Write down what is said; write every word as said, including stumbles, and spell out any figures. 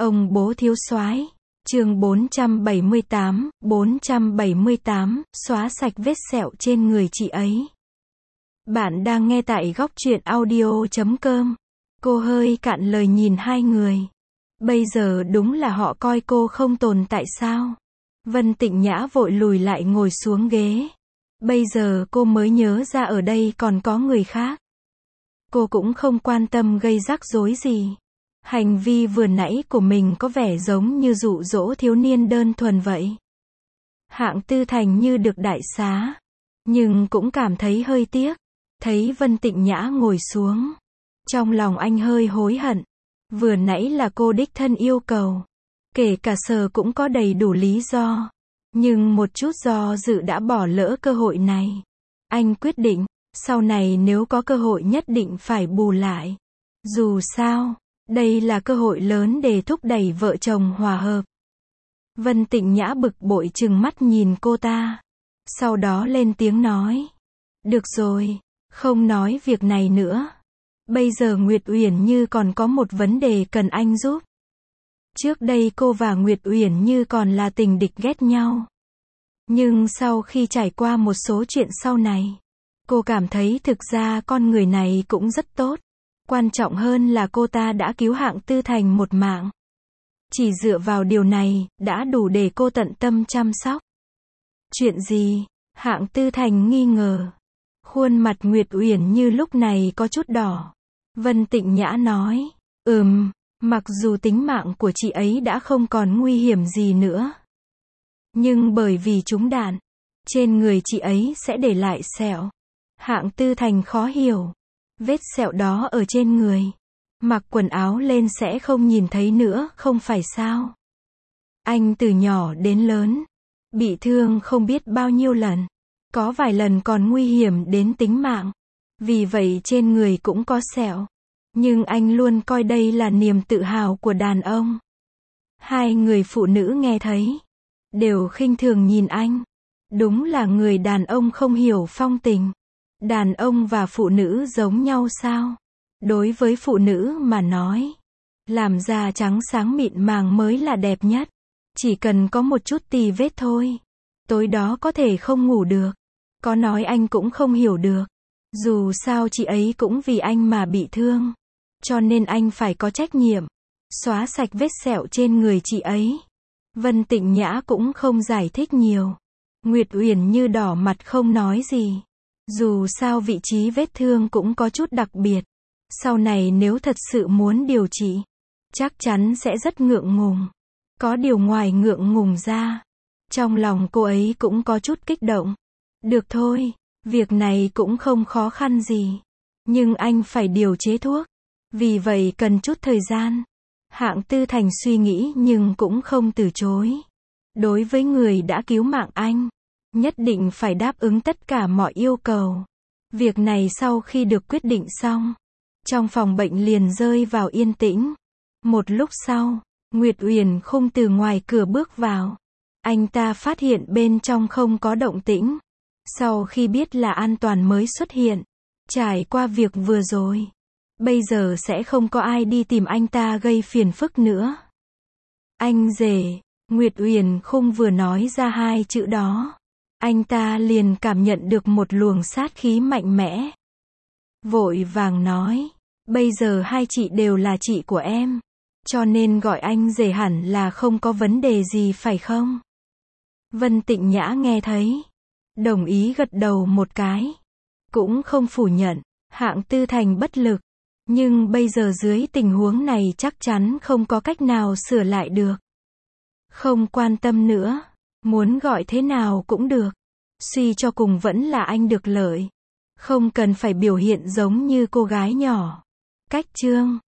Ông bố thiếu soái. Chương bốn trăm bảy mươi tám, bốn trăm bảy mươi tám, xóa sạch vết sẹo trên người chị ấy. Bạn đang nghe tại góc truyện audio chấm com. Cô hơi cạn lời nhìn hai người. Bây giờ đúng là họ coi cô không tồn tại sao? Vân Tịnh Nhã vội lùi lại ngồi xuống ghế. Bây giờ cô mới nhớ ra ở đây còn có người khác. Cô cũng không quan tâm gây rắc rối gì. Hành vi vừa nãy của mình có vẻ giống như dụ dỗ thiếu niên đơn thuần vậy. Hạng Tư Thành như được đại xá, nhưng cũng cảm thấy hơi tiếc. Thấy Vân Tịnh Nhã ngồi xuống, trong lòng anh hơi hối hận. Vừa nãy là cô đích thân yêu cầu, kể cả sờ cũng có đầy đủ lý do, nhưng một chút do dự đã bỏ lỡ cơ hội này. Anh quyết định, sau này nếu có cơ hội nhất định phải bù lại. Dù sao, đây là cơ hội lớn để thúc đẩy vợ chồng hòa hợp. Vân Tịnh Nhã bực bội trừng mắt nhìn cô ta. Sau đó lên tiếng nói. Được rồi, không nói việc này nữa. Bây giờ Nguyệt Uyển Như còn có một vấn đề cần anh giúp. Trước đây cô và Nguyệt Uyển Như còn là tình địch ghét nhau. Nhưng sau khi trải qua một số chuyện sau này, cô cảm thấy thực ra con người này cũng rất tốt. Quan trọng hơn là cô ta đã cứu Hạng Tư Thành một mạng. Chỉ dựa vào điều này, đã đủ để cô tận tâm chăm sóc. Chuyện gì? Hạng Tư Thành nghi ngờ. Khuôn mặt Nguyệt Uyển Như lúc này có chút đỏ. Vân Tịnh Nhã nói, ừm, mặc dù tính mạng của chị ấy đã không còn nguy hiểm gì nữa. Nhưng bởi vì trúng đạn, trên người chị ấy sẽ để lại sẹo. Hạng Tư Thành khó hiểu. Vết sẹo đó ở trên người, mặc quần áo lên sẽ không nhìn thấy nữa, không phải sao? Anh từ nhỏ đến lớn, bị thương không biết bao nhiêu lần, có vài lần còn nguy hiểm đến tính mạng. Vì vậy trên người cũng có sẹo. Nhưng anh luôn coi đây là niềm tự hào của đàn ông. Hai người phụ nữ nghe thấy, đều khinh thường nhìn anh. Đúng là người đàn ông không hiểu phong tình. Đàn ông và phụ nữ giống nhau sao? Đối với phụ nữ mà nói, làm da trắng sáng mịn màng mới là đẹp nhất. Chỉ cần có một chút tì vết thôi, tối đó có thể không ngủ được. Có nói anh cũng không hiểu được. Dù sao chị ấy cũng vì anh mà bị thương. Cho nên anh phải có trách nhiệm, xóa sạch vết sẹo trên người chị ấy. Vân Tịnh Nhã cũng không giải thích nhiều. Nguyệt Uyển Như đỏ mặt không nói gì. Dù sao vị trí vết thương cũng có chút đặc biệt. Sau này nếu thật sự muốn điều trị, chắc chắn sẽ rất ngượng ngùng. Có điều ngoài ngượng ngùng ra, trong lòng cô ấy cũng có chút kích động. Được thôi, việc này cũng không khó khăn gì. Nhưng anh phải điều chế thuốc. Vì vậy cần chút thời gian. Hạng Tư Thành suy nghĩ nhưng cũng không từ chối. Đối với người đã cứu mạng anh, nhất định phải đáp ứng tất cả mọi yêu cầu. Việc này sau khi được quyết định xong, trong phòng bệnh liền rơi vào yên tĩnh. Một lúc sau, Nguyệt Uyển Khung từ ngoài cửa bước vào. Anh ta phát hiện bên trong không có động tĩnh. Sau khi biết là an toàn mới xuất hiện. Trải qua việc vừa rồi, bây giờ sẽ không có ai đi tìm anh ta gây phiền phức nữa. Anh rể. Nguyệt Uyển Khung vừa nói ra hai chữ đó, anh ta liền cảm nhận được một luồng sát khí mạnh mẽ. Vội vàng nói, bây giờ hai chị đều là chị của em, cho nên gọi anh rể hẳn là không có vấn đề gì phải không? Vân Tịnh Nhã nghe thấy, đồng ý gật đầu một cái. Cũng không phủ nhận, Hạng Tư Thành bất lực. Nhưng bây giờ dưới tình huống này chắc chắn không có cách nào sửa lại được. Không quan tâm nữa, muốn gọi thế nào cũng được. Suy cho cùng vẫn là anh được lợi. Không cần phải biểu hiện giống như cô gái nhỏ. Cách chương